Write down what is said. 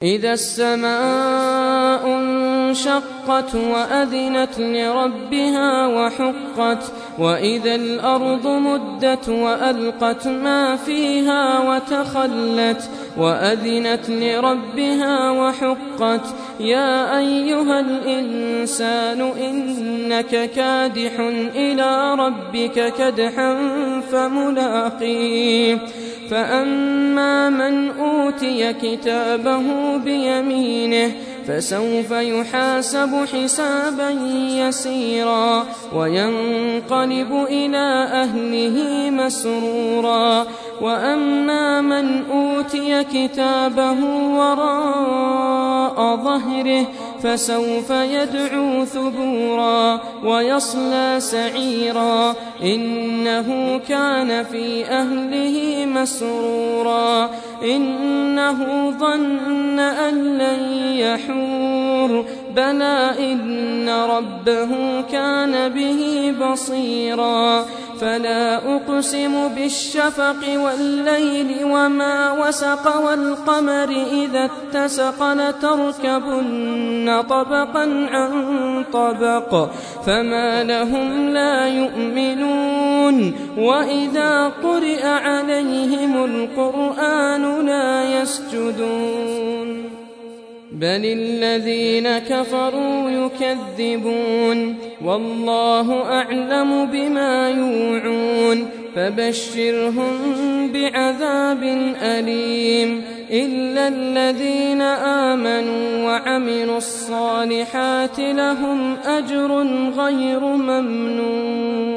إذا السماء انشقت وأذنت لربها وحقت وإذا الأرض مدت وألقت ما فيها وتخلت وأذنت لربها وحقت يا أيها الإنسان إنك كادح إلى ربك كدحا فملاقيه فأما من أوتي كتابه بيمينه فسوف يحاسب حسابا يسيرا وينقلب إلى أهله مسرورا وأما من أوتي كتابه وراء ظهره فسوف يدعو ثبورا ويصلى سعيرا إنه كان في أهله مسرورا إنه ظن أن لن يحور بلى إن ربه كان به بصيرا فلا أقسم بالشفق والليل وما وسق والقمر إذا اتسق لتركبن طبقا عن طبق فما لهم لا يؤمنون وإذا قرئ عليهم القرآن لا يسجدون بل الذين كفروا يكذبون والله أعلم بما يوعون فبشرهم بعذاب أليم إلا الذين آمنوا وعملوا الصالحات لهم أجر غير ممنون.